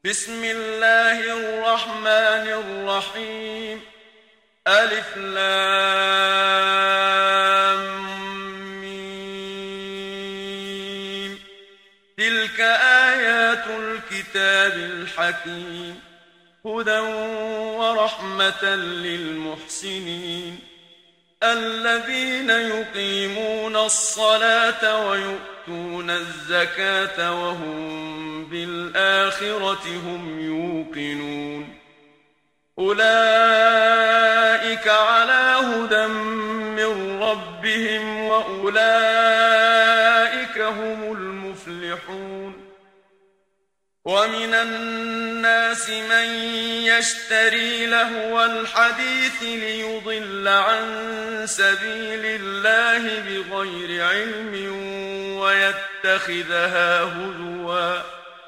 بسم الله الرحمن الرحيم. ألف لام ميم. تلك آيات الكتاب الحكيم، هدى ورحمة للمحسنين الذين يقيمون الصلاة ويؤتون الزكاة وهم بالآخرة هم يوقنون. أولئك على هدى من ربهم وأولئك هم المفلحون. ومن الناس من يشتري لهو الحديث ليضل عن سبيل الله بغير علم ويتخذها هزوا،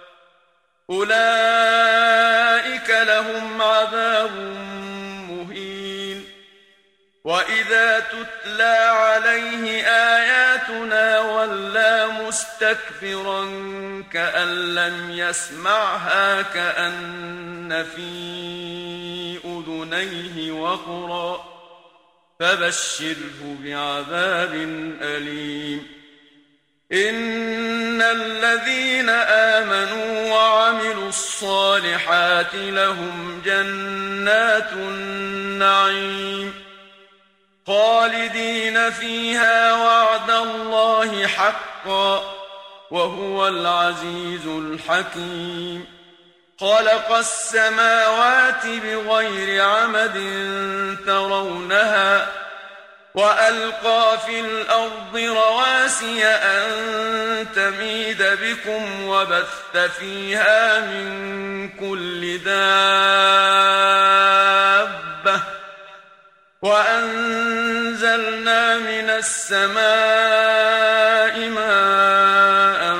أولئك لهم عذاب مهين. وإذا تتلى عليه آياتنا ولى مستكبرا كأن لم يسمعها كأن في أذنيه وقرا، فبشره بعذاب أليم. إن الذين آمنوا وعملوا الصالحات لهم جنات النعيم خالدين فيها وعد الله حقا وهو العزيز الحكيم. خلق السماوات بغير عمد ترونها وألقى في الأرض رواسي أن تميد بكم وبث فيها من كل دابة وأنزلنا من السماء ماء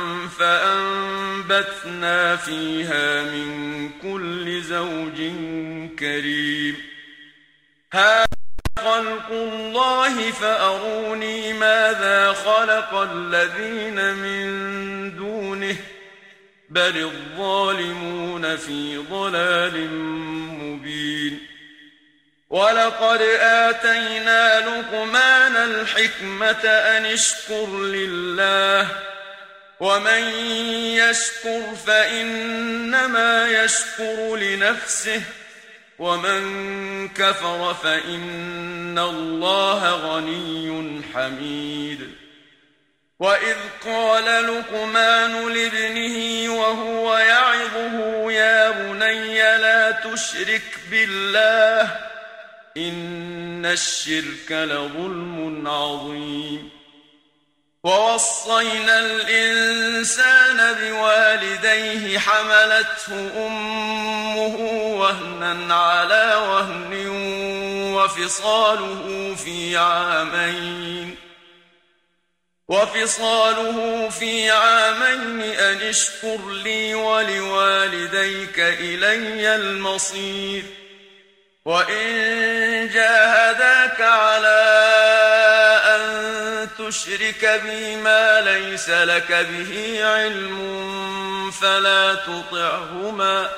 فأنبتنا فيها من كل زوج كريم. هذا خلق الله فأروني ماذا خلق الذين من دونه بل الظالمون في ضلال مبين. ولقد آتينا لقمان الحكمة أن اشكر لله ومن يشكر فإنما يشكر لنفسه ومن كفر فإن الله غني حميد. وإذ قال لقمان لابنه وهو يعظه يا بني لا تشرك بالله إن الشرك لظلم عظيم. ووصينا الإنسان بوالديه حملته أمه وهنا على وهن وفصاله في عامين أن اشكر لي ولوالديك إلي المصير. وإن جاهداك على أن تشرك بي ما ليس لك به علم فلا تطعهما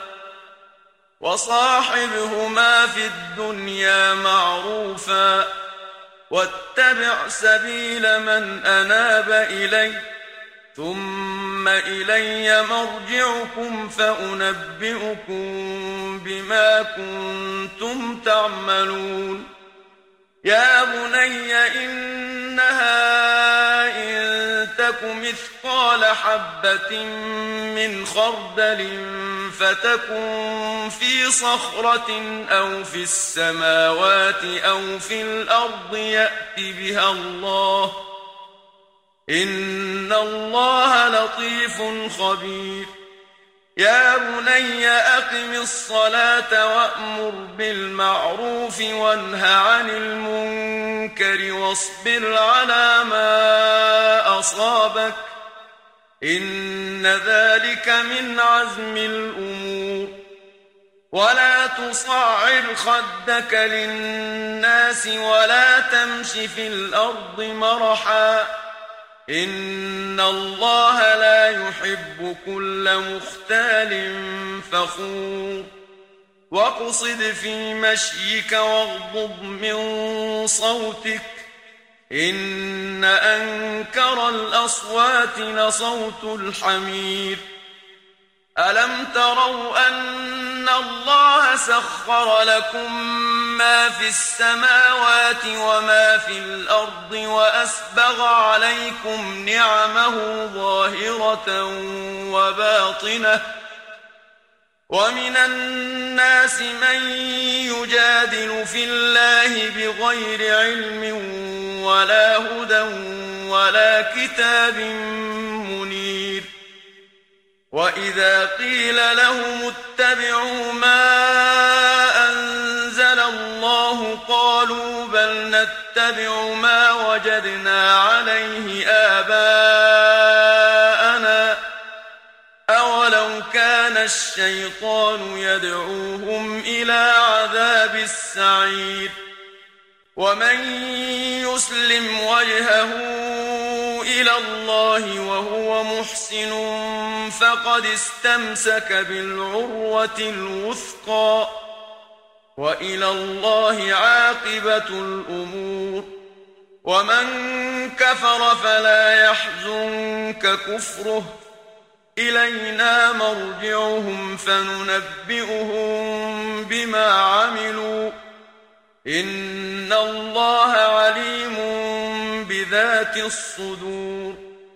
وصاحبهما في الدنيا معروفا واتبع سبيل من أناب إلي ثم إلي مرجعكم فأنبئكم بما كنتم تعملون. يا بني إنها إن تك مثقال حبة من خردل فتكن في صخرة أو في السماوات أو في الأرض يأت بها الله إن الله لطيف خبير. يا بني أقم الصلاة وأمر بالمعروف وانه عن المنكر واصبر على ما أصابك إن ذلك من عزم الأمور. ولا تصعر خدك للناس ولا تمش في الأرض مرحا إن الله لا يحب كل مختال فخور واقصد في مشيك واغضض من صوتك إن أنكر الأصوات لصوت الحمير ألم تروا أن الله سخر لكم ما في السماوات وما في الأرض وأسبغ عليكم نعمه ظاهرة وباطنة ومن الناس من يجادل في الله بغير علم ولا هدى ولا كتاب منير وإذا قيل لهم اتبعوا ما أنزل الله قالوا بل نتبع ما وجدنا عليه آباءنا أولو كان الشيطان يدعوهم إلى عذاب السعير ومن يسلم وجهه إلى الله وهو محسن فقد استمسك بالعروة الوثقى وإلى الله عاقبة الأمور ومن كفر فلا يحزنك كفره إلينا مرجعهم فننبئهم بما عملوا إن الله عليم بذات الصدور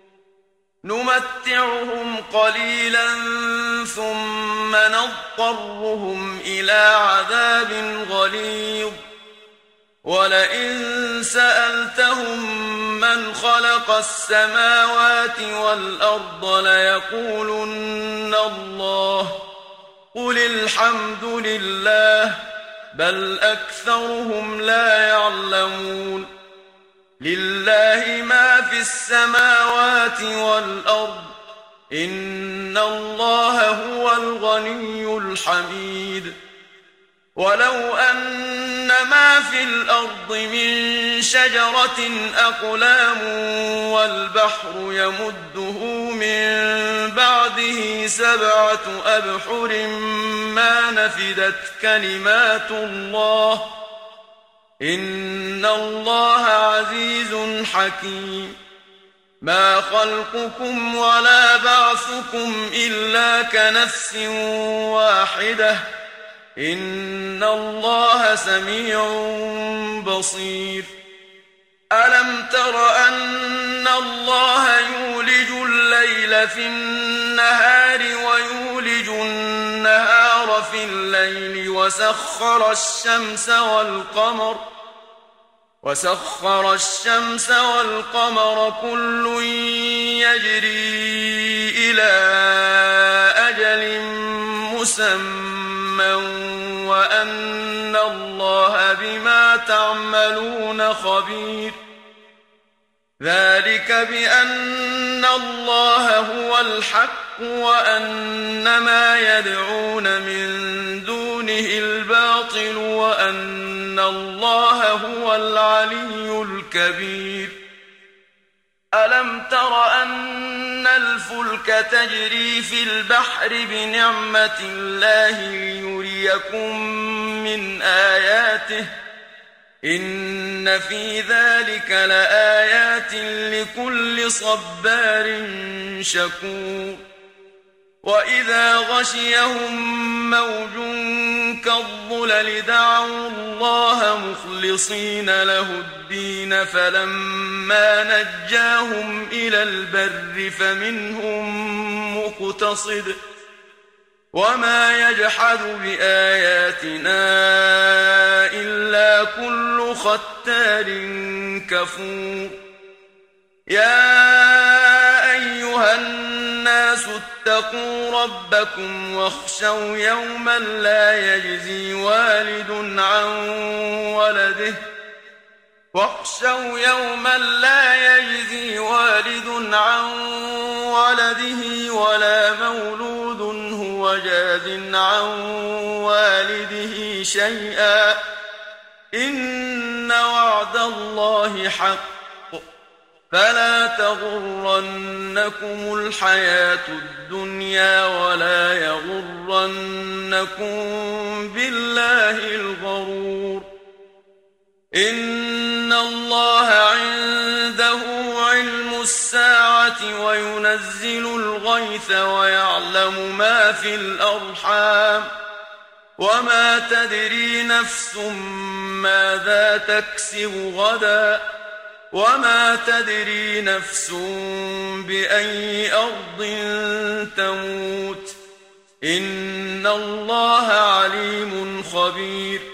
نمتعهم قليلا ثم نضطرهم إلى عذاب غليظ ولئن سألتهم من خلق السماوات والأرض ليقولن الله قل الحمد لله بل أكثرهم لا يعلمون لله ما في السماوات والأرض إن الله هو الغني الحميد ولو أن ما في الأرض من شجرة أقلام والبحر يمده من بعده 7 أبحر ما نفدت كلمات الله إن الله عزيز حكيم ما خلقكم ولا بعثكم إلا كنفس واحدة إن الله سميع بصير ألم تر أن الله يولج الليل في النهار ويولج النهار في الليل وسخر الشمس والقمر كل يجري إلى أجل مسمى وأن الله بما تعملون خبير ذلك بأن الله هو الحق وأن ما يدعون من دونه الباطل وأن الله هو العلي الكبير ألم تر أن الفلك تجري في البحر بنعمة الله ليريكم من آياته إن في ذلك لآيات لكل صبار شكور وإذا غشيهم موج كالظلل دعوا الله مخلصين له الدين فلما نجاهم إلى البر فمنهم مقتصد وما يجحد بآياتنا إلا كل ختار كفور يا أيها الناس اتقوا ربكم واخشوا يوما لا يجزي والد عن ولده ولا مولود هو جاز عن والده شيئا إن وعد الله حق فلا تغرنكم الحياة الدنيا ولا يغرنكم بالله الغرور إن الله عنده علم الساعة وينزل الغيث ويعلم ما في الأرحام وما تدري نفس ماذا تكسب غدا وما تدري نفس بأي أرض تموت إن الله عليم خبير